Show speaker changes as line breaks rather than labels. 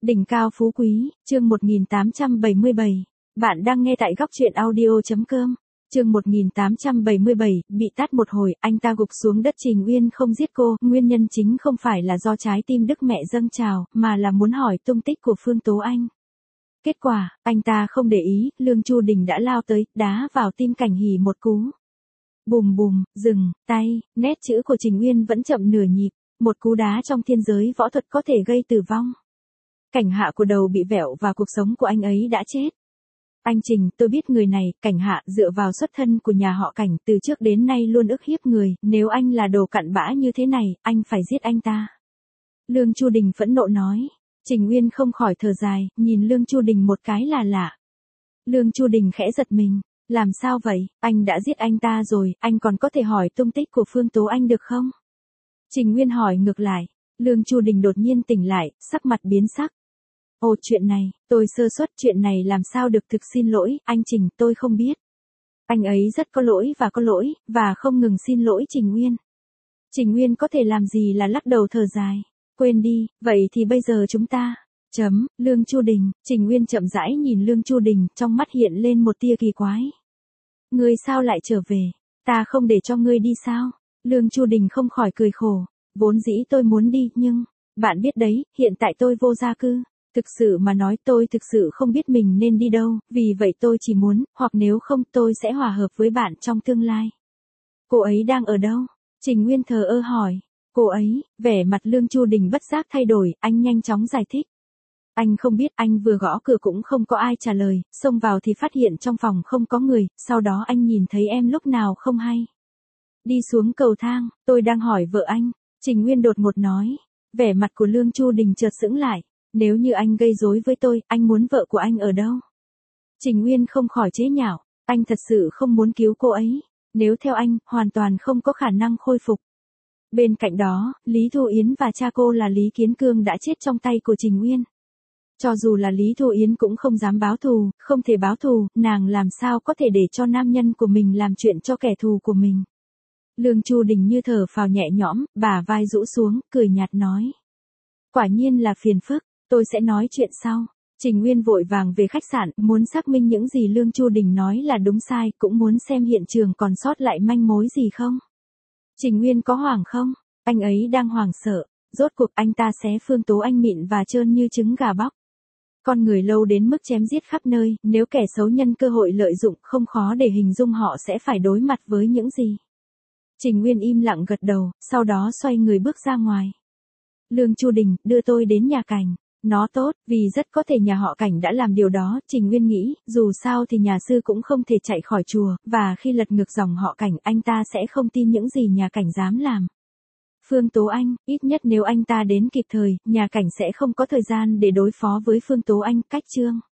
Đỉnh cao phú quý, chương 1877. Bạn đang nghe tại góc truyện audio.com. Chương 1877, bị tát một hồi, anh ta gục xuống đất. Trình Uyên không giết cô, nguyên nhân chính không phải là do trái tim Đức mẹ dâng trào, mà là muốn hỏi tung tích của Phương Tố Anh. Kết quả, anh ta không để ý, Lương Chu Đình đã lao tới, đá vào tim Cảnh Hỷ một cú. Bùm bùm, dừng, tay, nét chữ của Trình Uyên vẫn chậm nửa nhịp, một cú đá trong thiên giới võ thuật có thể gây tử vong. Cảnh Hạ của đầu bị vẹo và cuộc sống của anh ấy đã chết. Anh Trình, tôi biết người này, Cảnh Hạ, dựa vào xuất thân của nhà họ Cảnh, từ trước đến nay luôn ức hiếp người, nếu anh là đồ cặn bã như thế này, anh phải giết anh ta. Lương Chu Đình phẫn nộ nói. Trình Uyên không khỏi thở dài, nhìn Lương Chu Đình một cái là lạ. Lương Chu Đình khẽ giật mình, làm sao vậy, anh đã giết anh ta rồi, anh còn có thể hỏi tung tích của Phương Tố Anh được không? Trình Uyên hỏi ngược lại. Lương Chu Đình đột nhiên tỉnh lại, sắc mặt biến sắc. Ồ, chuyện này, tôi sơ suất, chuyện này làm sao được, thực xin lỗi, anh Trình, tôi không biết. Anh ấy rất có lỗi, và không ngừng xin lỗi Trình Uyên. Trình Uyên có thể làm gì là lắc đầu thở dài. Quên đi, vậy thì bây giờ chúng ta. Lương Chu Đình, Trình Uyên chậm rãi nhìn Lương Chu Đình, trong mắt hiện lên một tia kỳ quái. Ngươi sao lại trở về? Ta không để cho ngươi đi sao? Lương Chu Đình không khỏi cười khổ. Vốn dĩ tôi muốn đi, nhưng, bạn biết đấy, hiện tại tôi vô gia cư. Thực sự mà nói, tôi thực sự không biết mình nên đi đâu, vì vậy tôi chỉ muốn, hoặc nếu không tôi sẽ hòa hợp với bạn trong tương lai. Cô ấy đang ở đâu? Trình Uyên thờ ơ hỏi. Cô ấy, vẻ mặt Lương Chu Đình bất giác thay đổi, anh nhanh chóng giải thích. Anh không biết, anh vừa gõ cửa cũng không có ai trả lời, xông vào thì phát hiện trong phòng không có người, sau đó anh nhìn thấy em lúc nào không hay. Đi xuống cầu thang, tôi đang hỏi vợ anh, Trình Uyên đột ngột nói. Vẻ mặt của Lương Chu Đình chợt sững lại. Nếu như anh gây rối với tôi, anh muốn vợ của anh ở đâu? Trình Uyên không khỏi chế nhạo, anh thật sự không muốn cứu cô ấy. Nếu theo anh, hoàn toàn không có khả năng khôi phục. Bên cạnh đó, Lý Thu Yến và cha cô là Lý Kiến Cương đã chết trong tay của Trình Uyên. Cho dù là Lý Thu Yến cũng không dám báo thù, không thể báo thù, nàng làm sao có thể để cho nam nhân của mình làm chuyện cho kẻ thù của mình. Lương Chu Đình như thở phào nhẹ nhõm, bả vai rũ xuống, cười nhạt nói. Quả nhiên là phiền phức, tôi sẽ nói chuyện sau. Trình Uyên vội vàng về khách sạn, muốn xác minh những gì Lương Chu Đình nói là đúng sai, cũng muốn xem hiện trường còn sót lại manh mối gì không. Trình Uyên có hoảng không? Anh ấy đang hoảng sợ, rốt cuộc anh ta xé Phương Tố Anh mịn và trơn như trứng gà bóc. Con người lâu đến mức chém giết khắp nơi, nếu kẻ xấu nhân cơ hội lợi dụng, không khó để hình dung họ sẽ phải đối mặt với những gì. Trình Uyên im lặng gật đầu, sau đó xoay người bước ra ngoài. Lương Chu Đình, đưa tôi đến nhà Cảnh. Nó tốt, vì rất có thể nhà họ Cảnh đã làm điều đó. Trình Uyên nghĩ, dù sao thì nhà sư cũng không thể chạy khỏi chùa, và khi lật ngược dòng họ Cảnh, anh ta sẽ không tin những gì nhà Cảnh dám làm. Phương Tố Anh, ít nhất nếu anh ta đến kịp thời, nhà Cảnh sẽ không có thời gian để đối phó với Phương Tố Anh. Cách chương